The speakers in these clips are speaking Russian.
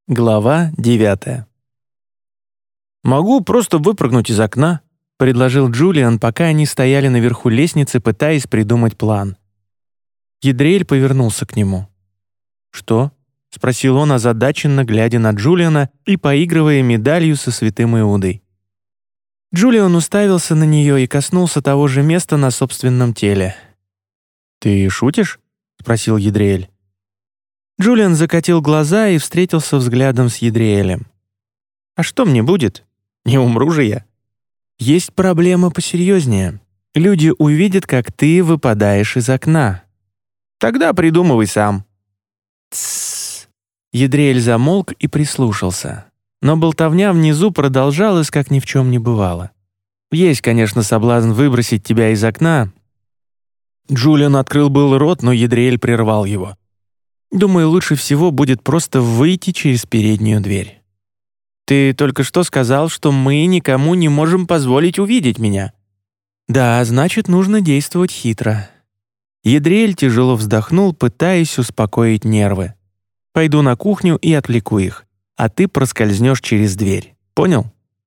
Глава 9. «Могу просто выпрыгнуть из окна», — предложил Джулиан, пока они стояли наверху лестницы, пытаясь придумать план. Едриэль повернулся к нему. «Что?» — спросил он, озадаченно глядя на Джулиана и поигрывая медалью со святым Иудой. Джулиан уставился на нее и коснулся того же места на собственном теле. «Ты шутишь?» — спросил Едриэль. Джулиан закатил глаза и встретился взглядом с Едриэлем. «А что мне будет? Не умру же я. Есть проблема посерьезнее. Люди увидят, как ты выпадаешь из окна. Тогда придумывай сам». «Тссс». Едриэль замолк и прислушался. Но болтовня внизу продолжалась, как ни в чем не бывало. Есть, конечно, соблазн выбросить тебя из окна. Джулиан открыл был рот, но Едриэль прервал его. «Думаю, лучше всего будет просто выйти через переднюю дверь. Ты только что сказал, что мы никому не можем позволить увидеть меня. Да, значит, нужно действовать хитро». Едриэль тяжело вздохнул, пытаясь успокоить нервы. «Пойду на кухню и отвлеку их, а ты проскользнешь через дверь. Понял?»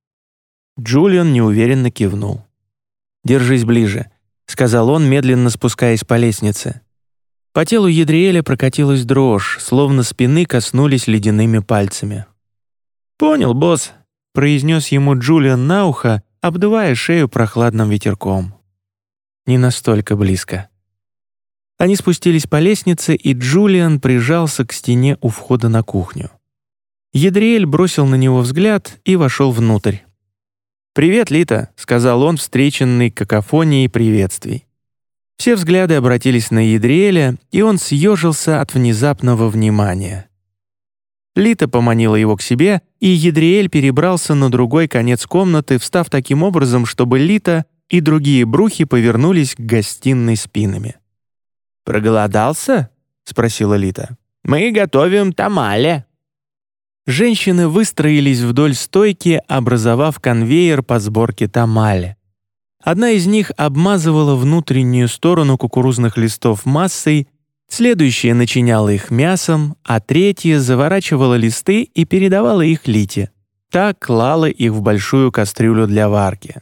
Джулиан неуверенно кивнул. «Держись ближе», — сказал он, медленно спускаясь по лестнице. По телу Едриэля прокатилась дрожь, словно спины коснулись ледяными пальцами. «Понял, босс», — произнес ему Джулиан на ухо, обдувая шею прохладным ветерком. Не настолько близко. Они спустились по лестнице, и Джулиан прижался к стене у входа на кухню. Едриэль бросил на него взгляд и вошел внутрь. «Привет, Лита», — сказал он, встреченный какофонией приветствий. Все взгляды обратились на Едриэля, и он съежился от внезапного внимания. Лита поманила его к себе, и Едриэль перебрался на другой конец комнаты, встав таким образом, чтобы Лита и другие брухи повернулись к гостиной спинами. «Проголодался?» — спросила Лита. «Мы готовим тамале». Женщины выстроились вдоль стойки, образовав конвейер по сборке тамале. Одна из них обмазывала внутреннюю сторону кукурузных листов массой, следующая начиняла их мясом, а третья заворачивала листы и передавала их Лите. Та клала их в большую кастрюлю для варки.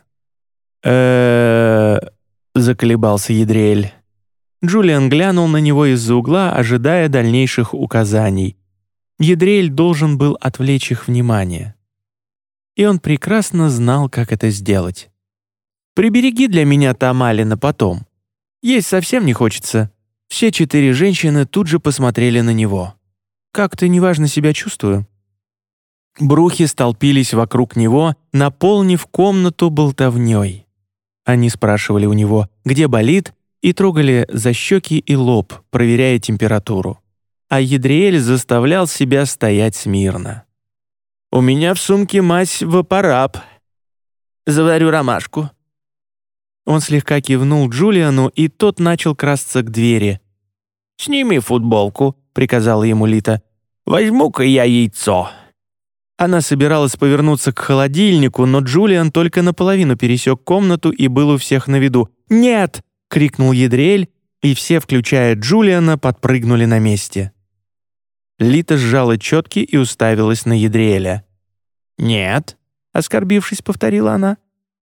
Заколебался Едриэль. Джулиан глянул на него из-за угла, ожидая дальнейших указаний. Едриэль должен был отвлечь их внимание. И он прекрасно знал, как это сделать. «Прибереги для меня тамали на потом. Есть совсем не хочется». Все 4 женщины тут же посмотрели на него. «Как-то неважно себя чувствую». Брухи столпились вокруг него, наполнив комнату болтовнёй. Они спрашивали у него, где болит, и трогали за щеки и лоб, проверяя температуру. А Едриэль заставлял себя стоять смирно. «У меня в сумке мазь Вапораб. Заварю ромашку». Он слегка кивнул Джулиану, и тот начал красться к двери. «Сними футболку», — приказала ему Лита. «Возьму-ка я яйцо». Она собиралась повернуться к холодильнику, но Джулиан только наполовину пересек комнату и был у всех на виду. «Нет!» — крикнул Едриэль, и все, включая Джулиана, подпрыгнули на месте. Лита сжала четки и уставилась на Едриэля. «Нет», — оскорбившись, повторила она.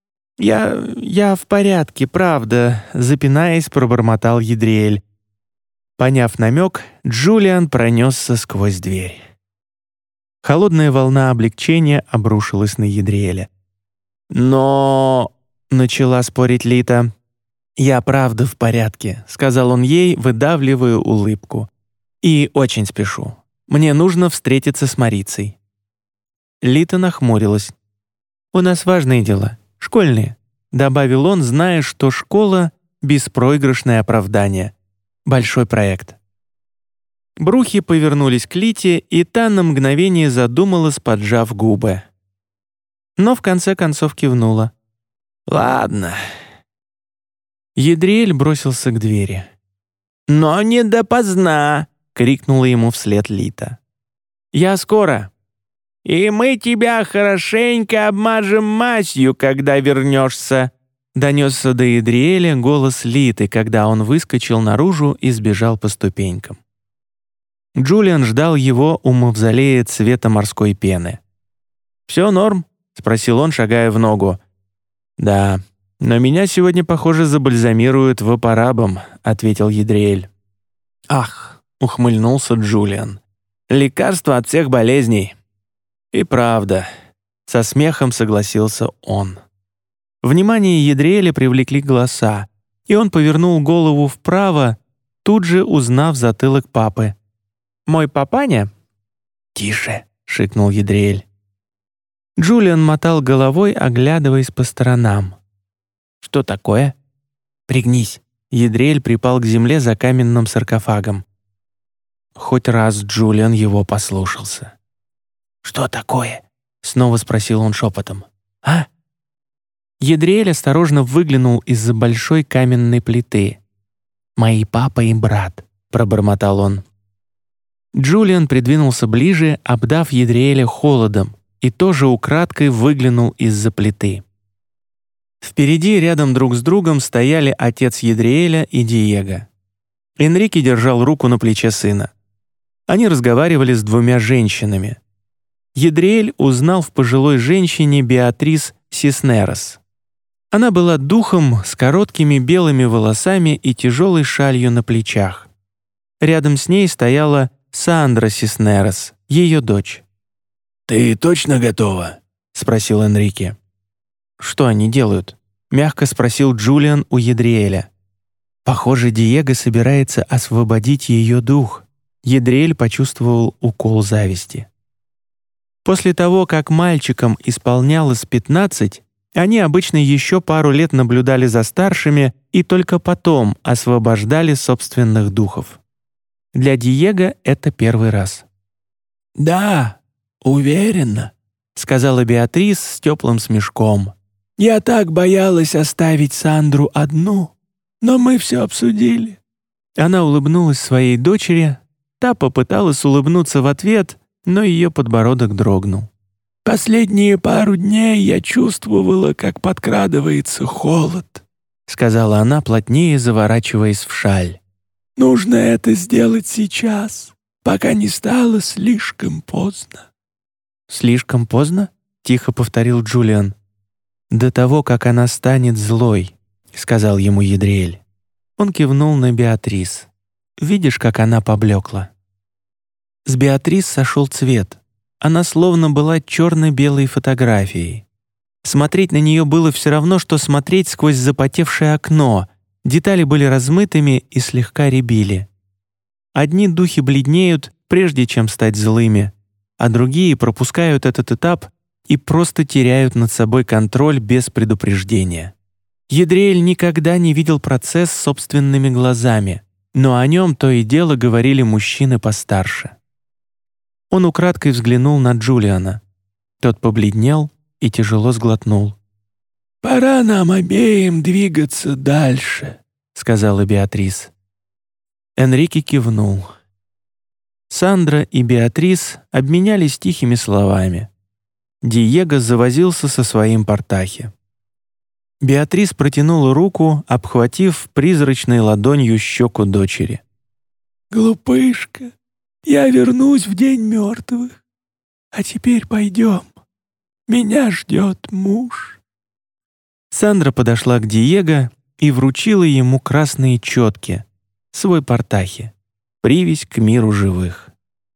«Я в порядке, правда», — запинаясь, пробормотал Едриэль. Поняв намек, Джулиан пронесся сквозь дверь. Холодная волна облегчения обрушилась на Едриэля. «Но...» — начала спорить Лита. «Я правда в порядке», — сказал он ей, выдавливая улыбку. «И очень спешу. Мне нужно встретиться с Марицей». Лита нахмурилась. «У нас важные дела. Школьные», — добавил он, зная, что школа — беспроигрышное оправдание. Большой проект. Брухи повернулись к Лите, и та на мгновение задумалась, поджав губы. Но в конце концов кивнула. «Ладно». Едриэль бросился к двери. «Но не допоздна!» — крикнула ему вслед Лита. «Я скоро!» «И мы тебя хорошенько обмажем мазью, когда вернешься», — донесся до Едриэля голос Литы, когда он выскочил наружу и сбежал по ступенькам. Джулиан ждал его у мавзолея цвета морской пены. «Все норм?» — спросил он, шагая в ногу. «Да, но меня сегодня, похоже, забальзамируют вапорабом», — ответил Едриэль. «Ах!» — ухмыльнулся Джулиан. «Лекарство от всех болезней». «И правда», — со смехом согласился он. Внимание Едриэля привлекли голоса, и он повернул голову вправо, тут же узнав затылок папы. «Мой папаня?» «Тише», — шикнул Едриэль. Джулиан мотал головой, оглядываясь по сторонам. «Что такое?» «Пригнись». Едриэль припал к земле за каменным саркофагом. Хоть раз Джулиан его послушался. «Что такое?» — снова спросил он шепотом. «А?» Едриэль осторожно выглянул из-за большой каменной плиты. «Мои папа и брат», — пробормотал он. Джулиан придвинулся ближе, обдав Едриэля холодом, и тоже украдкой выглянул из-за плиты. Впереди, рядом друг с другом, стояли отец Едриэля и Диего. Энрике держал руку на плече сына. Они разговаривали с двумя женщинами. Едриэль узнал в пожилой женщине Беатрис Сиснерос. Она была духом с короткими белыми волосами и тяжелой шалью на плечах. Рядом с ней стояла Сандра Сиснерос, ее дочь. «Ты точно готова?» — спросил Энрике. «Что они делают?» — мягко спросил Джулиан у Едриэля. «Похоже, Диего собирается освободить ее дух». Едриэль почувствовал укол зависти. После того, как мальчикам исполнялось 15, они обычно еще пару лет наблюдали за старшими и только потом освобождали собственных духов. Для Диего это первый раз. «Да, уверенно», — сказала Беатрис с теплым смешком. «Я так боялась оставить Сандру одну, но мы все обсудили». Она улыбнулась своей дочери, та попыталась улыбнуться в ответ, но ее подбородок дрогнул. «Последние пару дней я чувствовала, как подкрадывается холод», — сказала она, плотнее заворачиваясь в шаль. «Нужно это сделать сейчас, пока не стало слишком поздно». «Слишком поздно?» — тихо повторил Джулиан. «До того, как она станет злой», — сказал ему Едриэль. Он кивнул на Беатрис. «Видишь, как она поблекла?» С Беатрис сошел цвет. Она словно была черно-белой фотографией. Смотреть на нее было все равно, что смотреть сквозь запотевшее окно. Детали были размытыми и слегка рябили. Одни духи бледнеют, прежде чем стать злыми, а другие пропускают этот этап и просто теряют над собой контроль без предупреждения. Едриэль никогда не видел процесс собственными глазами, но о нем то и дело говорили мужчины постарше. Он украдкой взглянул на Джулиана. Тот побледнел и тяжело сглотнул. «Пора нам обеим двигаться дальше», — сказала Беатрис. Энрике кивнул. Сандра и Беатрис обменялись тихими словами. Диего завозился со своим портахи. Беатрис протянула руку, обхватив призрачной ладонью щеку дочери. «Глупышка, я вернусь в день мертвых. А теперь пойдем. Меня ждет муж». Сандра подошла к Диего и вручила ему красные четки, свой портахи, привязь к миру живых.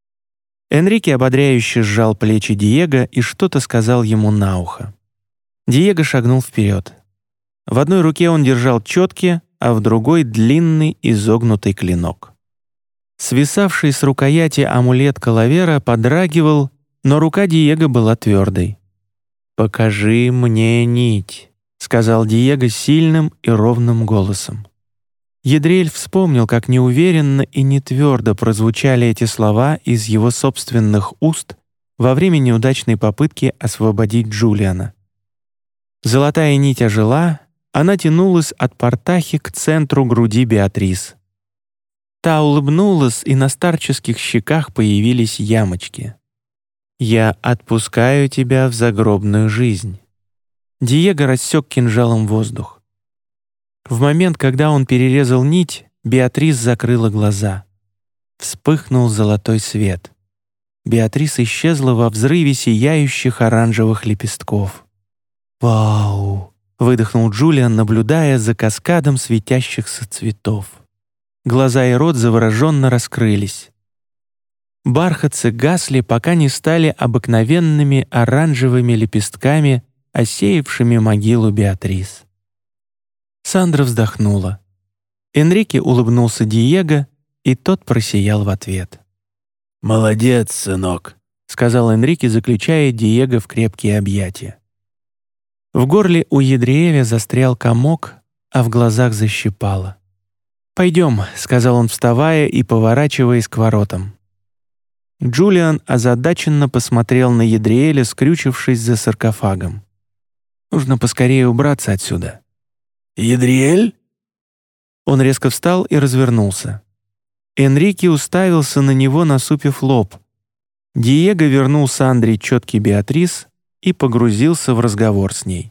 Энрике ободряюще сжал плечи Диего и что-то сказал ему на ухо. Диего шагнул вперед. В одной руке он держал четки, а в другой — длинный изогнутый клинок. Свисавший с рукояти амулет Калавера подрагивал, но рука Диего была твердой. «Покажи мне нить», — сказал Диего сильным и ровным голосом. Едриэль вспомнил, как неуверенно и нетвердо прозвучали эти слова из его собственных уст во время неудачной попытки освободить Джулиана. Золотая нить ожила, она тянулась от портахи к центру груди Беатрис. Та улыбнулась, и на старческих щеках появились ямочки. «Я отпускаю тебя в загробную жизнь». Диего рассек кинжалом воздух. В момент, когда он перерезал нить, Беатрис закрыла глаза. Вспыхнул золотой свет. Беатрис исчезла во взрыве сияющих оранжевых лепестков. «Вау!» — выдохнул Джулиан, наблюдая за каскадом светящихся цветов. Глаза и рот завороженно раскрылись. Бархатцы гасли, пока не стали обыкновенными оранжевыми лепестками, осеявшими могилу Беатрис. Сандра вздохнула. Энрике улыбнулся Диего, и тот просиял в ответ. «Молодец, сынок», — сказал Энрике, заключая Диего в крепкие объятия. В горле у Едриэля застрял комок, а в глазах защипало. «Пойдем», — сказал он, вставая и поворачиваясь к воротам. Джулиан озадаченно посмотрел на Едриэля, скрючившись за саркофагом. «Нужно поскорее убраться отсюда». «Едриэль?» Он резко встал и развернулся. Энрике уставился на него, насупив лоб. Диего вернул Сандре четкий Беатрис и погрузился в разговор с ней.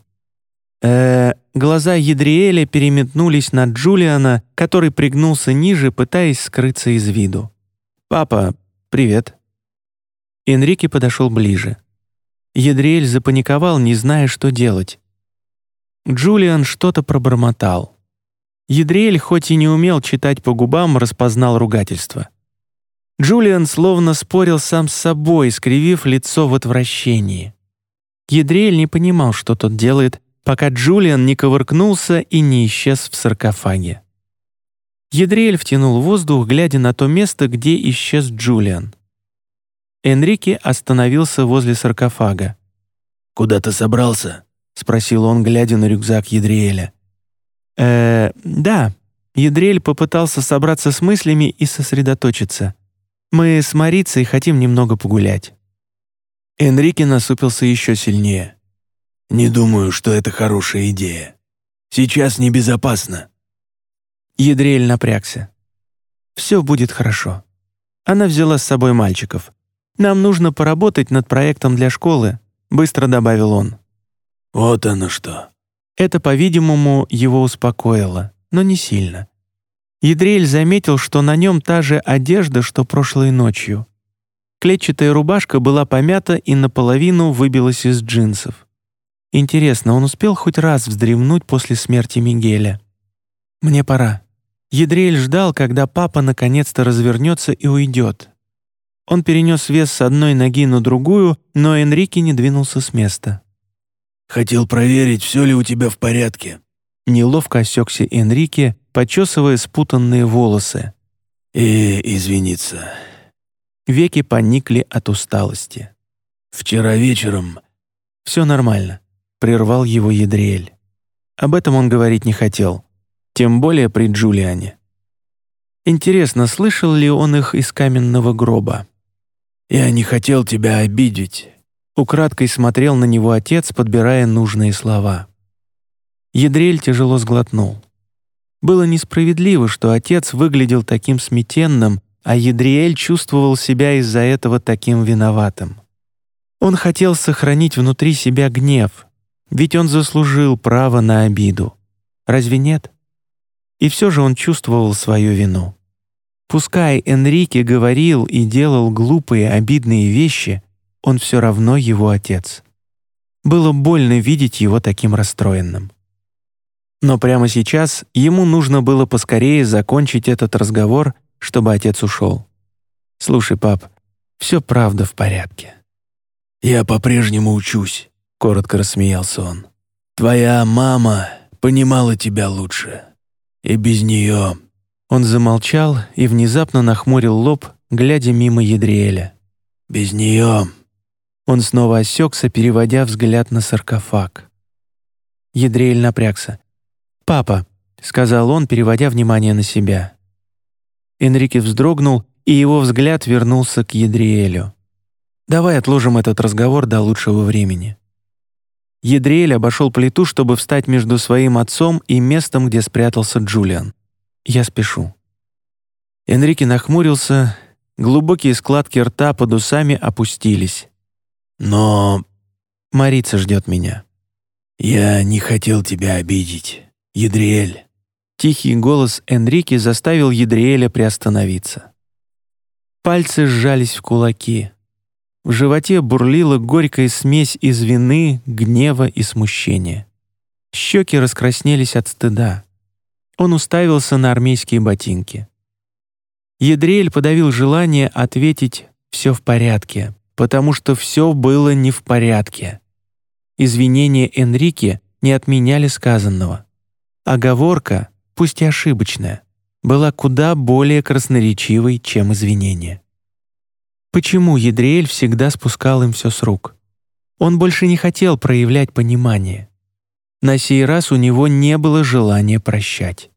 Глаза Едриэля переметнулись на Джулиана, который пригнулся ниже, пытаясь скрыться из виду. «Папа, привет». Энрике подошел ближе. Едриэль запаниковал, не зная, что делать. Джулиан что-то пробормотал. Едриэль, хоть и не умел читать по губам, распознал ругательство. Джулиан словно спорил сам с собой, скривив лицо в отвращении. Едриэль не понимал, что тот делает, пока Джулиан не ковыркнулся и не исчез в саркофаге. Едриэль втянул воздух, глядя на то место, где исчез Джулиан. Энрике остановился возле саркофага. «Куда ты собрался?» — спросил он, глядя на рюкзак Едриэля. Да». Едриэль попытался собраться с мыслями и сосредоточиться. «Мы с Марицей хотим немного погулять». Энрике насупился еще сильнее. «Не думаю, что это хорошая идея. Сейчас небезопасно». Едриэль напрягся. «Все будет хорошо». Она взяла с собой мальчиков. «Нам нужно поработать над проектом для школы», — быстро добавил он. «Вот оно что». Это, по-видимому, его успокоило, но не сильно. Едриэль заметил, что на нем та же одежда, что прошлой ночью. Клетчатая рубашка была помята и наполовину выбилась из джинсов. Интересно, он успел хоть раз вздремнуть после смерти Мигеля? «Мне пора». Едриэль ждал, когда папа наконец-то развернется и уйдет. Он перенес вес с одной ноги на другую, но Энрике не двинулся с места. «Хотел проверить, все ли у тебя в порядке». Неловко осекся Энрике, почесывая спутанные волосы. «И извиниться». Веки поникли от усталости. «Вчера вечером...» «Все нормально», — прервал его Едриэль. Об этом он говорить не хотел, тем более при Джулиане. Интересно, слышал ли он их из каменного гроба? «Я не хотел тебя обидеть». Украдкой смотрел на него отец, подбирая нужные слова. Едриэль тяжело сглотнул. Было несправедливо, что отец выглядел таким смятенным, а Едриэль чувствовал себя из-за этого таким виноватым. Он хотел сохранить внутри себя гнев, ведь он заслужил право на обиду. Разве нет? И все же он чувствовал свою вину. Пускай Энрике говорил и делал глупые, обидные вещи, он все равно его отец. Было больно видеть его таким расстроенным. Но прямо сейчас ему нужно было поскорее закончить этот разговор, чтобы отец ушел. «Слушай, пап, все правда в порядке». «Я по-прежнему учусь», — коротко рассмеялся он. «Твоя мама понимала тебя лучше. И без нее...» Он замолчал и внезапно нахмурил лоб, глядя мимо Едриэля. «Без нее...» Он снова осекся, переводя взгляд на саркофаг. Едриэль напрягся. «Папа», — сказал он, переводя внимание на себя. Энрике вздрогнул, и его взгляд вернулся к Едриэлю. «Давай отложим этот разговор до лучшего времени». Едриэль обошел плиту, чтобы встать между своим отцом и местом, где спрятался Джулиан. «Я спешу». Энрике нахмурился, глубокие складки рта под усами опустились. «Но...» «Марица ждет меня». «Я не хотел тебя обидеть, Едриэль». Тихий голос Энрике заставил Едриэля приостановиться. Пальцы сжались в кулаки. В животе бурлила горькая смесь из вины, гнева и смущения. Щеки раскраснелись от стыда. Он уставился на армейские ботинки. Едриэль подавил желание ответить «все в порядке», потому что все было не в порядке. Извинения Энрике не отменяли сказанного. Оговорка, пусть и ошибочная, была куда более красноречивой, чем извинения. Почему Едриэль всегда спускал им все с рук? Он больше не хотел проявлять понимание. На сей раз у него не было желания прощать.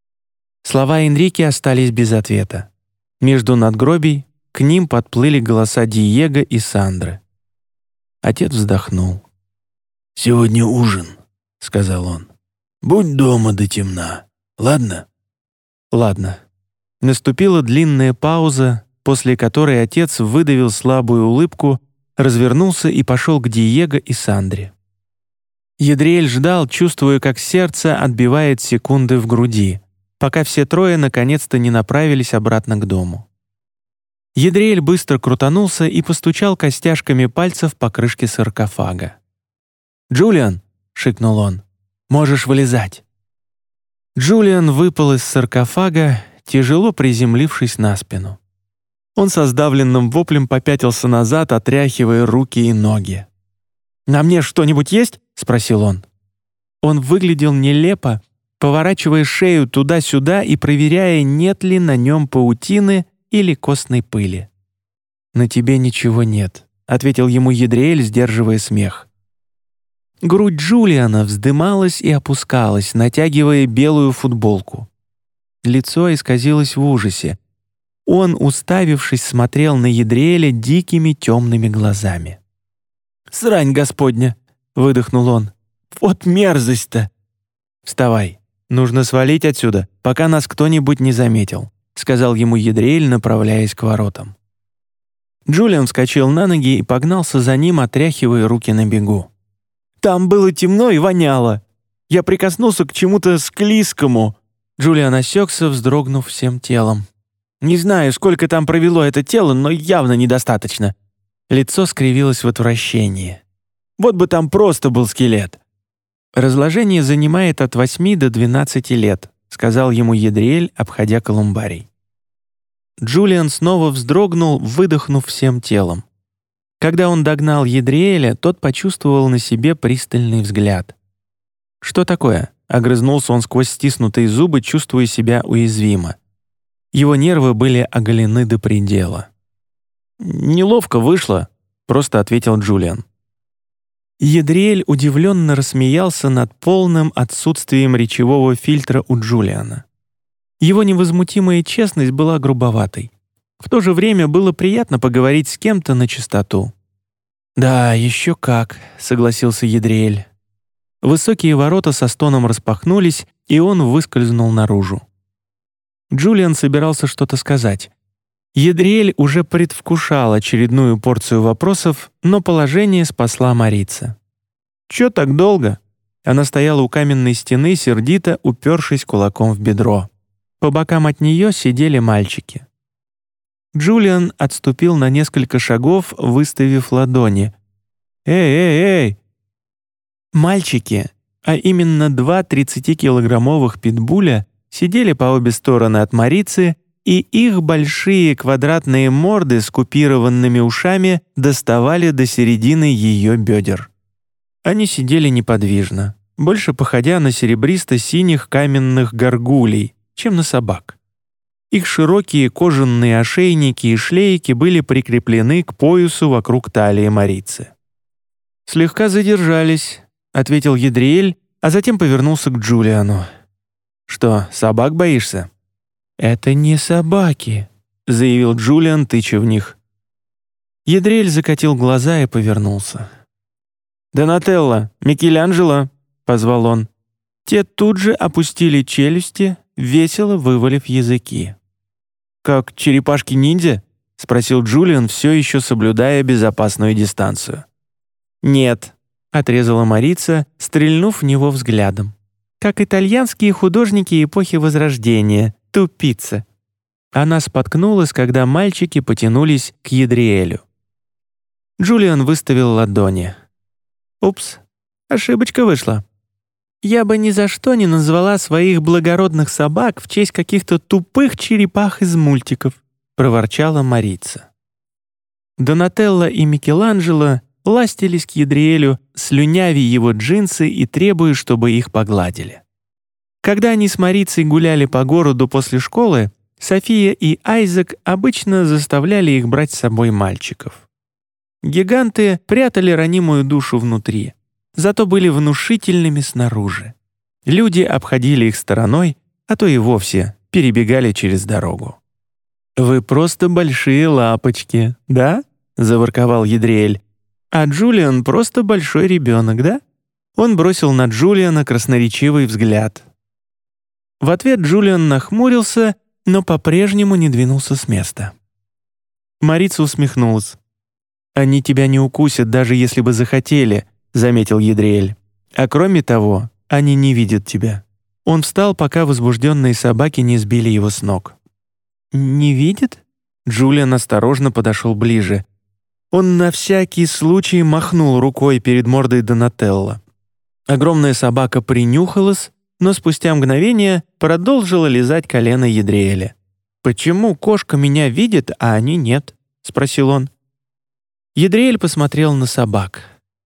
Слова Энрике остались без ответа. Между надгробий к ним подплыли голоса Диего и Сандры. Отец вздохнул. «Сегодня ужин», — сказал он. «Будь дома до темна, ладно?» «Ладно». Наступила длинная пауза, после которой отец выдавил слабую улыбку, развернулся и пошел к Диего и Сандре. Едриэль ждал, чувствуя, как сердце отбивает секунды в груди, пока все трое наконец-то не направились обратно к дому. Едриэль быстро крутанулся и постучал костяшками пальцев по крышке саркофага. «Джулиан!» — шикнул он. «Можешь вылезать!» Джулиан выпал из саркофага, тяжело приземлившись на спину. Он со сдавленным воплем попятился назад, отряхивая руки и ноги. «На мне что-нибудь есть?» — спросил он. Он выглядел нелепо, поворачивая шею туда-сюда и проверяя, нет ли на нем паутины или костной пыли. «На тебе ничего нет», — ответил ему Едриэль, сдерживая смех. Грудь Джулиана вздымалась и опускалась, натягивая белую футболку. Лицо исказилось в ужасе. Он, уставившись, смотрел на Едриэля дикими темными глазами. «Срань Господня!» — выдохнул он. «Вот мерзость-то!» «Вставай, нужно свалить отсюда, пока нас кто-нибудь не заметил», — сказал ему Едриэль, направляясь к воротам. Джулиан вскочил на ноги и погнался за ним, отряхивая руки на бегу. «Там было темно и воняло. Я прикоснулся к чему-то склизкому». Джулиан осекся, вздрогнув всем телом. «Не знаю, сколько там провело это тело, но явно недостаточно». Лицо скривилось в отвращении. «Вот бы там просто был скелет». «Разложение занимает от 8 до 12 лет», — сказал ему Едриэль, обходя колумбарий. Джулиан снова вздрогнул, выдохнув всем телом. Когда он догнал Едриэля, тот почувствовал на себе пристальный взгляд. «Что такое?» — огрызнулся он сквозь стиснутые зубы, чувствуя себя уязвимо. Его нервы были оголены до предела. «Неловко вышло», — просто ответил Джулиан. Едриэль удивленно рассмеялся над полным отсутствием речевого фильтра у Джулиана. Его невозмутимая честность была грубоватой. В то же время было приятно поговорить с кем-то на чистоту. «Да, еще как», — согласился Едриэль. Высокие ворота со стоном распахнулись, и он выскользнул наружу. Джулиан собирался что-то сказать. Едриэль уже предвкушал очередную порцию вопросов, но положение спасла Марица. «Чё так долго?» Она стояла у каменной стены, сердито упершись кулаком в бедро. По бокам от нее сидели мальчики. Джулиан отступил на несколько шагов, выставив ладони. «Эй!» Мальчики, а именно 2 30-килограммовых питбуля, сидели по обе стороны от Марицы, и их большие квадратные морды с купированными ушами доставали до середины ее бедер. Они сидели неподвижно, больше походя на серебристо-синих каменных горгулей, чем на собак. Их широкие кожаные ошейники и шлейки были прикреплены к поясу вокруг талии Марицы. «Слегка задержались», — ответил Едриэль, а затем повернулся к Джулиану. «Что, собак боишься?» «Это не собаки», — заявил Джулиан, тыча в них. Едриэль закатил глаза и повернулся. «Донателло, Микеланджело», — позвал он. Те тут же опустили челюсти, весело вывалив языки. «Как черепашки-ниндзя?» — спросил Джулиан, все еще соблюдая безопасную дистанцию. «Нет», — отрезала Марица, стрельнув в него взглядом. «Как итальянские художники эпохи Возрождения, тупица». Она споткнулась, когда мальчики потянулись к Едриэлю. Джулиан выставил ладони. «Упс, ошибочка вышла. Я бы ни за что не назвала своих благородных собак в честь каких-то тупых черепах из мультиков», проворчала Марица. Донателло и Микеланджело ластились к Едриэлю, слюнявя его джинсы и требуя, чтобы их погладили. Когда они с Марицей гуляли по городу после школы, София и Айзек обычно заставляли их брать с собой мальчиков. Гиганты прятали ранимую душу внутри, зато были внушительными снаружи. Люди обходили их стороной, а то и вовсе перебегали через дорогу. «Вы просто большие лапочки, да?» — заворковал Едриэль. «А Джулиан просто большой ребенок, да?» Он бросил на Джулиана красноречивый взгляд. В ответ Джулиан нахмурился, но по-прежнему не двинулся с места. Марица усмехнулась. «Они тебя не укусят, даже если бы захотели», — заметил Едриэль. «А кроме того, они не видят тебя». Он встал, пока возбужденные собаки не сбили его с ног. «Не видят?» Джулиан осторожно подошел ближе. Он на всякий случай махнул рукой перед мордой Донателло. Огромная собака принюхалась, но спустя мгновение продолжила лизать колено Едриэля. «Почему кошка меня видит, а они нет?» — спросил он. Едриэль посмотрел на собак.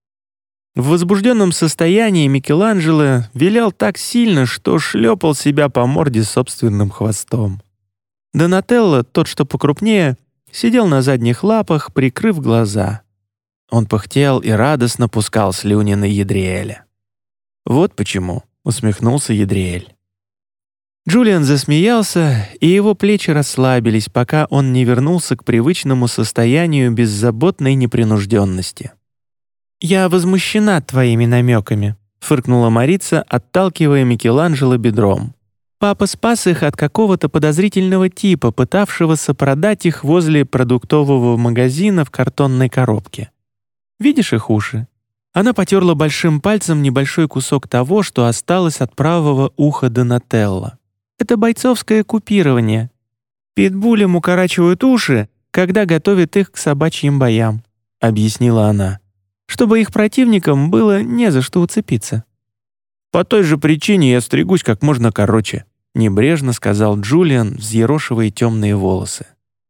В возбужденном состоянии Микеланджело вилял так сильно, что шлепал себя по морде собственным хвостом. Донателло, тот, что покрупнее, сидел на задних лапах, прикрыв глаза. Он пыхтел и радостно пускал слюни на Едриэля. «Вот почему», — усмехнулся Едриэль. Джулиан засмеялся, и его плечи расслабились, пока он не вернулся к привычному состоянию беззаботной непринужденности. «Я возмущена твоими намеками», — фыркнула Марица, отталкивая Микеланджело бедром. «Папа спас их от какого-то подозрительного типа, пытавшегося продать их возле продуктового магазина в картонной коробке. Видишь их уши?» Она потерла большим пальцем небольшой кусок того, что осталось от правого уха Донателло. «Это бойцовское купирование. Питбулям укорачивают уши, когда готовят их к собачьим боям», — объяснила она, «чтобы их противникам было не за что уцепиться». «По той же причине я стригусь как можно короче», — небрежно сказал Джулиан, взъерошивая темные волосы.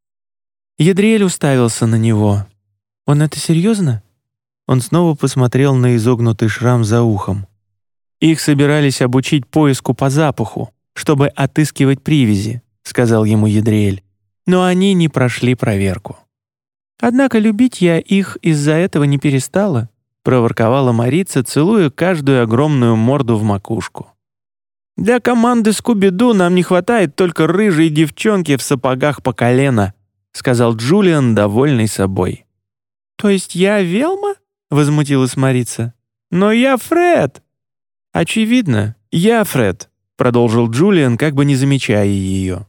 Едриэль уставился на него. «Он это серьезно?» Он снова посмотрел на изогнутый шрам за ухом. «Их собирались обучить поиску по запаху, чтобы отыскивать привязи», — сказал ему Едриэль. «Но они не прошли проверку». «Однако любить я их из-за этого не перестала», — проворковала Марица, целуя каждую огромную морду в макушку. «Для команды Скуби-Ду нам не хватает только рыжей девчонки в сапогах по колено», — сказал Джулиан, довольный собой. «То есть я Велма?» — возмутилась Марица. «Но я Фред!» «Очевидно, я Фред», — продолжил Джулиан, как бы не замечая ее.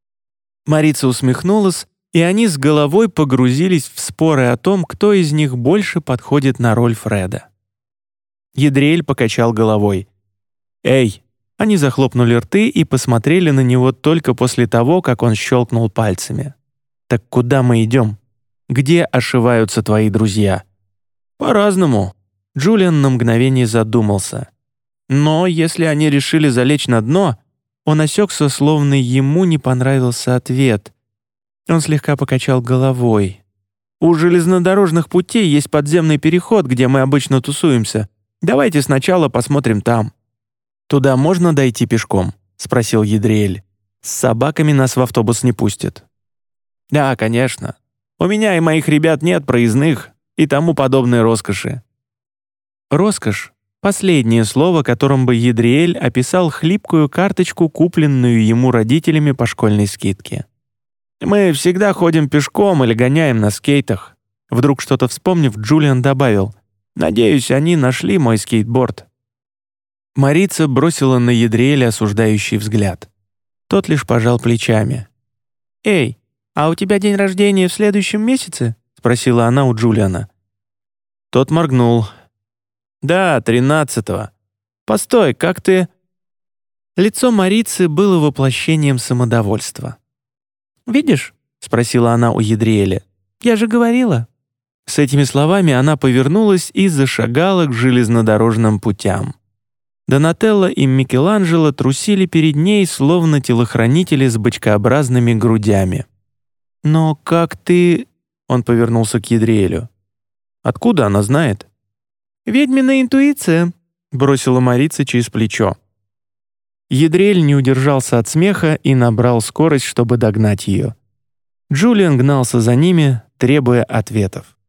Марица усмехнулась, и они с головой погрузились в споры о том, кто из них больше подходит на роль Фреда. Едриэль покачал головой. «Эй!» Они захлопнули рты и посмотрели на него только после того, как он щелкнул пальцами. «Так куда мы идем? Где ошиваются твои друзья?» «По-разному». Джулиан на мгновение задумался. «Но если они решили залечь на дно...» Он осекся, словно ему не понравился ответ. Он слегка покачал головой. «У железнодорожных путей есть подземный переход, где мы обычно тусуемся. Давайте сначала посмотрим там». «Туда можно дойти пешком?» — спросил Едриэль. «С собаками нас в автобус не пустят». «Да, конечно. У меня и моих ребят нет проездных и тому подобной роскоши». Роскошь — последнее слово, которым бы Едриэль описал хлипкую карточку, купленную ему родителями по школьной скидке. «Мы всегда ходим пешком или гоняем на скейтах». Вдруг что-то вспомнив, Джулиан добавил: «Надеюсь, они нашли мой скейтборд». Марица бросила на Едриэля осуждающий взгляд. Тот лишь пожал плечами. «Эй, а у тебя день рождения в следующем месяце?» — спросила она у Джулиана. Тот моргнул. «Да, 13-го. Постой, как ты...» Лицо Марицы было воплощением самодовольства. «Видишь?» — спросила она у Едриэля. «Я же говорила». С этими словами она повернулась и зашагала к железнодорожным путям. Донателло и Микеланджело трусили перед ней, словно телохранители с бочкообразными грудями. «Но как ты...» — он повернулся к Едриэлю. «Откуда она знает?» «Ведьмина интуиция», — бросила Марица через плечо. Едриэль не удержался от смеха и набрал скорость, чтобы догнать ее. Джулиан гнался за ними, требуя ответов.